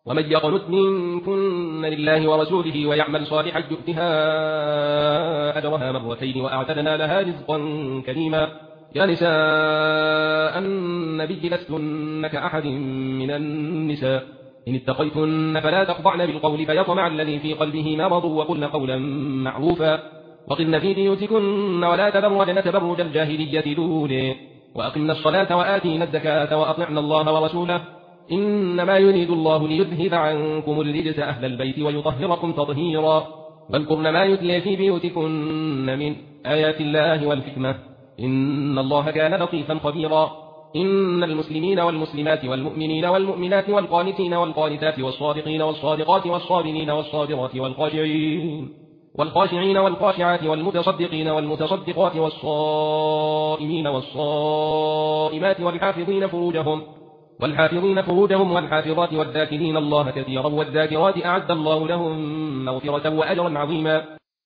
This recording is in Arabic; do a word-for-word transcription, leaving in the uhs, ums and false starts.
ومن يقنت منكن لله ورسوله ويعمل صالحا يؤتها أجرها مرتين وأعتدنا لها رزقا كريما. يا نساء النبي لستن كأحد من النساء إن اتقيتن فلا تخضعن بالقول فيطمع الذي في قلبه مرض وقلن قولا معروفا وقلن في بيوتكن ولا تبرجن تبرج الجاهلية الأولى وأقمنا الصلاة وآتينا الزكاة وأطعنا الله ورسوله إنما يريد الله ليذهب عنكم الرجس أهل البيت ويطهركم تطهيرا. واذكرن ما يتلى في بيوتكن من آيات الله والحكمة إن الله كان لطيفا خبيرا. إن المسلمين والمسلمات والمؤمنين والمؤمنات والقانتين والقانتات والصادقين والصادقات والصابرين والصابرات والخاشعين والخاشعين والخاشعات والمتصدقين والمتصدقات والصائمين والصائمات والحافظين فروجهم والحافظين فروجهم والحافظات والذاكرين الله كثيرا والذاكرات أعد الله لهم مغفرة وأجرا عظيما.